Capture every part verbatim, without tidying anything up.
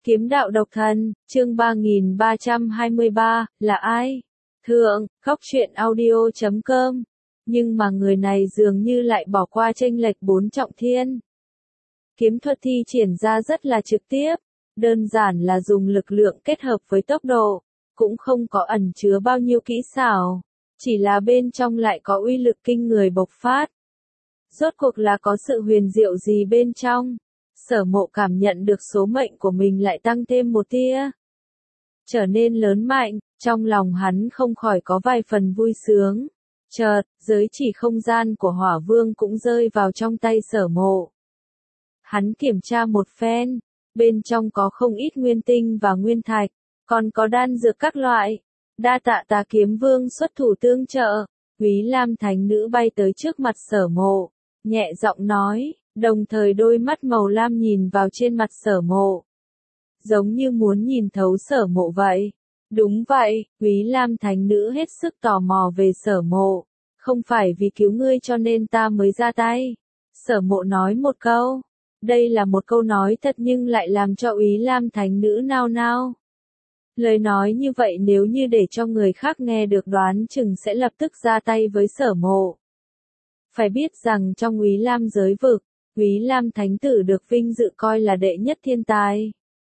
Kiếm đạo độc thần, chương ba nghìn ba trăm hai mươi ba, là ai? Thượng, Góc truyện audio chấm com. Nhưng mà người này dường như lại bỏ qua chênh lệch bốn trọng thiên. Kiếm thuật thi triển ra rất là trực tiếp, đơn giản là dùng lực lượng kết hợp với tốc độ, cũng không có ẩn chứa bao nhiêu kỹ xảo, chỉ là bên trong lại có uy lực kinh người bộc phát. Rốt cuộc là có sự huyền diệu gì bên trong? Sở Mộ cảm nhận được số mệnh của mình lại tăng thêm một tia, trở nên lớn mạnh, trong lòng hắn không khỏi có vài phần vui sướng. Chợt, giới chỉ không gian của Hỏa Vương cũng rơi vào trong tay Sở Mộ. Hắn kiểm tra một phen, bên trong có không ít nguyên tinh và nguyên thạch, còn có đan dược các loại. Đa tạ Tà Kiếm Vương xuất thủ tương trợ. Úy Lam Thánh Nữ bay tới trước mặt Sở Mộ, nhẹ giọng nói, đồng thời đôi mắt màu lam nhìn vào trên mặt Sở Mộ, giống như muốn nhìn thấu Sở Mộ vậy. Đúng vậy, Úy Lam Thánh Nữ hết sức tò mò về Sở Mộ. Không phải vì cứu ngươi cho nên ta mới ra tay. Sở Mộ nói một câu. Đây là một câu nói thật nhưng lại làm cho Úy Lam Thánh Nữ nao nao. Lời nói như vậy nếu như để cho người khác nghe được đoán chừng sẽ lập tức ra tay với Sở Mộ. Phải biết rằng trong Úy Lam giới vực, Úy Lam Thánh Tử được vinh dự coi là đệ nhất thiên tài.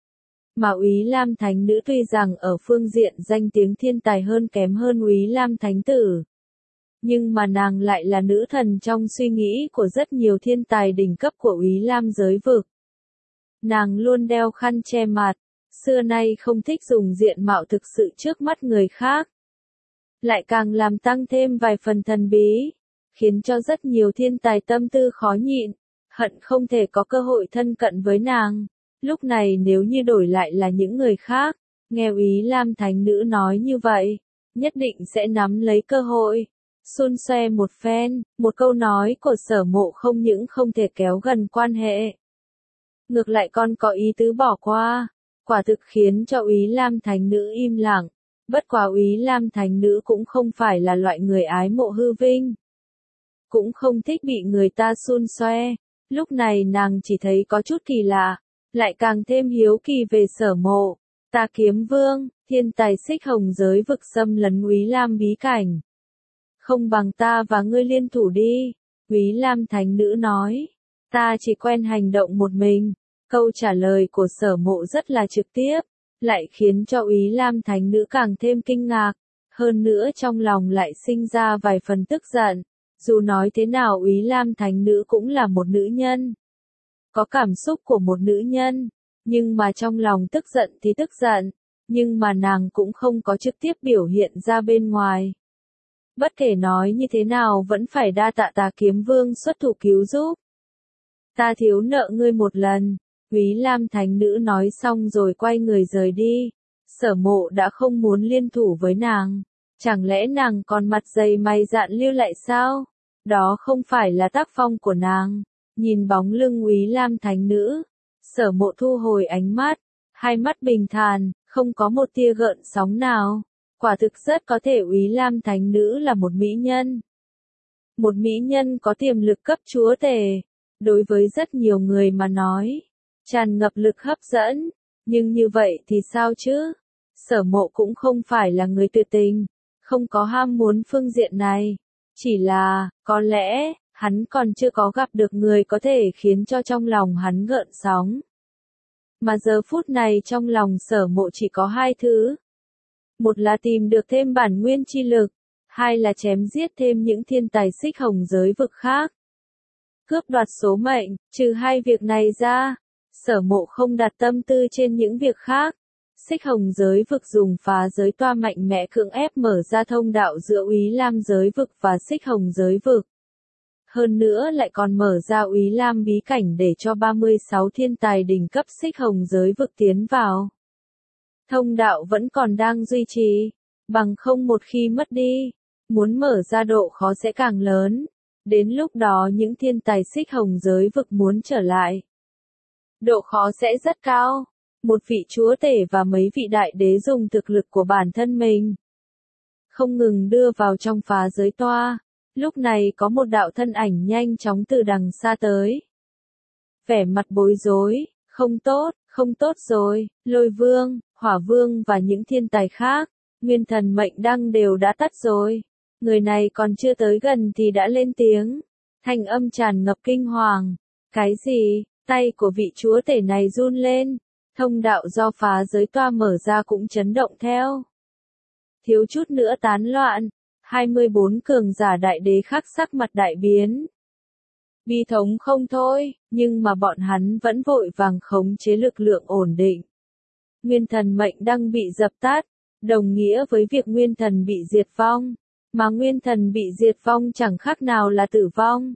Mà Úy Lam Thánh Nữ tuy rằng ở phương diện danh tiếng thiên tài hơn kém hơn Úy Lam Thánh Tử, nhưng mà nàng lại là nữ thần trong suy nghĩ của rất nhiều thiên tài đỉnh cấp của Úy Lam giới vực. Nàng luôn đeo khăn che mặt, xưa nay không thích dùng diện mạo thực sự trước mắt người khác. Lại càng làm tăng thêm vài phần thần bí, khiến cho rất nhiều thiên tài tâm tư khó nhịn, hận không thể có cơ hội thân cận với nàng. Lúc này nếu như đổi lại là những người khác, nghe Úy Lam Thánh Nữ nói như vậy, nhất định sẽ nắm lấy cơ hội, xun xoe một phen. Một câu nói của Sở Mộ không những không thể kéo gần quan hệ, ngược lại còn có ý tứ bỏ qua, quả thực khiến cho Úy Lam Thánh Nữ im lặng. Bất quá Úy Lam Thánh Nữ cũng không phải là loại người ái mộ hư vinh, cũng không thích bị người ta xun xoe. Lúc này nàng chỉ thấy có chút kỳ lạ, lại càng thêm hiếu kỳ về Sở Mộ. Tà Kiếm Vương, thiên tài xích hồng giới vực xâm lấn Úy Lam bí cảnh. Không bằng ta và ngươi liên thủ đi. Úy Lam Thánh Nữ nói, ta chỉ quen hành động một mình. Câu trả lời của Sở Mộ rất là trực tiếp, lại khiến cho Úy Lam Thánh Nữ càng thêm kinh ngạc. Hơn nữa trong lòng lại sinh ra vài phần tức giận. Dù nói thế nào Úy Lam Thánh Nữ cũng là một nữ nhân, có cảm xúc của một nữ nhân, nhưng mà trong lòng tức giận thì tức giận, nhưng mà nàng cũng không có trực tiếp biểu hiện ra bên ngoài. Bất kể nói như thế nào vẫn phải đa tạ Tà Kiếm Vương xuất thủ cứu giúp. Ta thiếu nợ ngươi một lần. Úy Lam Thánh Nữ nói xong rồi quay người rời đi. Sở Mộ đã không muốn liên thủ với nàng. Chẳng lẽ nàng còn mặt dày mày dạn lưu lại sao? Đó không phải là tác phong của nàng. Nhìn bóng lưng Úy Lam Thánh Nữ, Sở Mộ thu hồi ánh mắt, hai mắt bình thản, không có một tia gợn sóng nào. Quả thực rất có thể Úy Lam Thánh Nữ là một mỹ nhân. Một mỹ nhân có tiềm lực cấp chúa tể. Đối với rất nhiều người mà nói, tràn ngập lực hấp dẫn. Nhưng như vậy thì sao chứ? Sở Mộ cũng không phải là người tuyệt tình, không có ham muốn phương diện này. Chỉ là, có lẽ, hắn còn chưa có gặp được người có thể khiến cho trong lòng hắn gợn sóng. Mà giờ phút này trong lòng Sở Mộ chỉ có hai thứ. Một là tìm được thêm bản nguyên chi lực, hai là chém giết thêm những thiên tài xích hồng giới vực khác. Cướp đoạt số mệnh, trừ hai việc này ra, Sở Mộ không đặt tâm tư trên những việc khác. Xích hồng giới vực dùng phá giới toa mạnh mẽ cưỡng ép mở ra thông đạo giữa Úy Lam giới vực và xích hồng giới vực. Hơn nữa lại còn mở ra Úy Lam bí cảnh để cho ba mươi sáu thiên tài đỉnh cấp xích hồng giới vực tiến vào. Thông đạo vẫn còn đang duy trì, bằng không một khi mất đi, muốn mở ra độ khó sẽ càng lớn. Đến lúc đó những thiên tài xích hồng giới vực muốn trở lại, độ khó sẽ rất cao. Một vị chúa tể và mấy vị đại đế dùng thực lực của bản thân mình, không ngừng đưa vào trong phá giới toa. Lúc này có một đạo thân ảnh nhanh chóng từ đằng xa tới. Vẻ mặt bối rối, không tốt, Không tốt rồi, Lôi Vương, Hỏa Vương và những thiên tài khác, nguyên thần mệnh đăng đều đã tắt rồi. Người này còn chưa tới gần thì đã lên tiếng. Thanh âm tràn ngập kinh hoàng. Cái gì? Tay của vị chúa tể này run lên. Thông đạo do phá giới toa mở ra cũng chấn động theo. Thiếu chút nữa tán loạn. hai mươi bốn cường giả đại đế khác sắc mặt đại biến. Bi thống không thôi, nhưng mà bọn hắn vẫn vội vàng khống chế lực lượng ổn định. Nguyên thần mệnh đang bị dập tắt, đồng nghĩa với việc nguyên thần bị diệt vong, mà nguyên thần bị diệt vong chẳng khác nào là tử vong.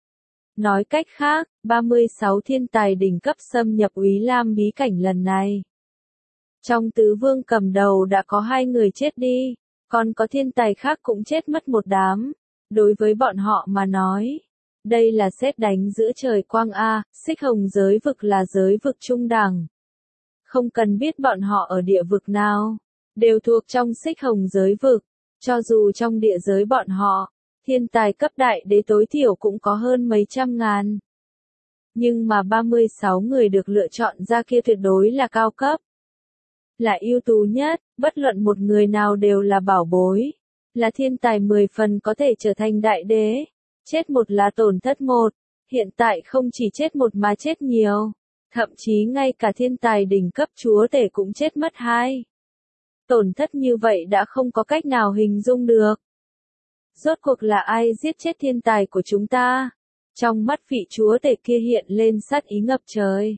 Nói cách khác, ba mươi sáu thiên tài đỉnh cấp xâm nhập Úy Lam bí cảnh lần này. Trong tứ vương cầm đầu đã có hai người chết đi, còn có thiên tài khác cũng chết mất một đám. Đối với bọn họ mà nói, đây là sét đánh giữa trời quang A, xích hồng giới vực là giới vực trung đẳng. Không cần biết bọn họ ở địa vực nào, đều thuộc trong xích hồng giới vực, cho dù trong địa giới bọn họ, thiên tài cấp đại đế tối thiểu cũng có hơn mấy trăm ngàn. Nhưng mà ba mươi sáu người được lựa chọn ra kia tuyệt đối là cao cấp. Là ưu tú nhất, bất luận một người nào đều là bảo bối. Là thiên tài mười phần có thể trở thành đại đế. Chết một là tổn thất một. Hiện tại không chỉ chết một mà chết nhiều. Thậm chí ngay cả thiên tài đỉnh cấp chúa tể cũng chết mất hai. Tổn thất như vậy đã không có cách nào hình dung được. Rốt cuộc là ai giết chết thiên tài của chúng ta? Trong mắt vị chúa tể kia hiện lên sát ý ngập trời.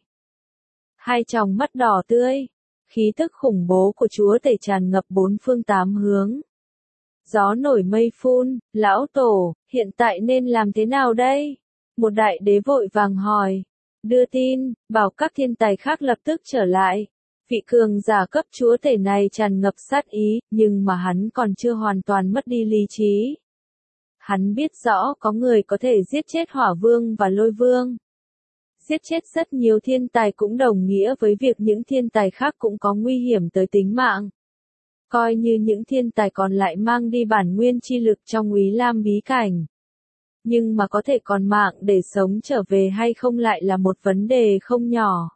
Hai tròng mắt đỏ tươi. Khí tức khủng bố của chúa tể tràn ngập bốn phương tám hướng. Gió nổi mây phun, lão tổ, hiện tại nên làm thế nào đây? Một đại đế vội vàng hỏi. Đưa tin, bảo các thiên tài khác lập tức trở lại. Vị cường giả cấp chúa tể này tràn ngập sát ý, nhưng mà hắn còn chưa hoàn toàn mất đi lý trí. Hắn biết rõ có người có thể giết chết Hỏa Vương và Lôi Vương. Giết chết rất nhiều thiên tài cũng đồng nghĩa với việc những thiên tài khác cũng có nguy hiểm tới tính mạng. Coi như những thiên tài còn lại mang đi bản nguyên chi lực trong Úy Lam bí cảnh. Nhưng mà có thể còn mạng để sống trở về hay không lại là một vấn đề không nhỏ.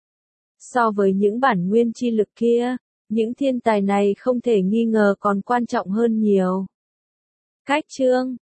So với những bản nguyên chi lực kia, những thiên tài này không thể nghi ngờ còn quan trọng hơn nhiều. Cách chương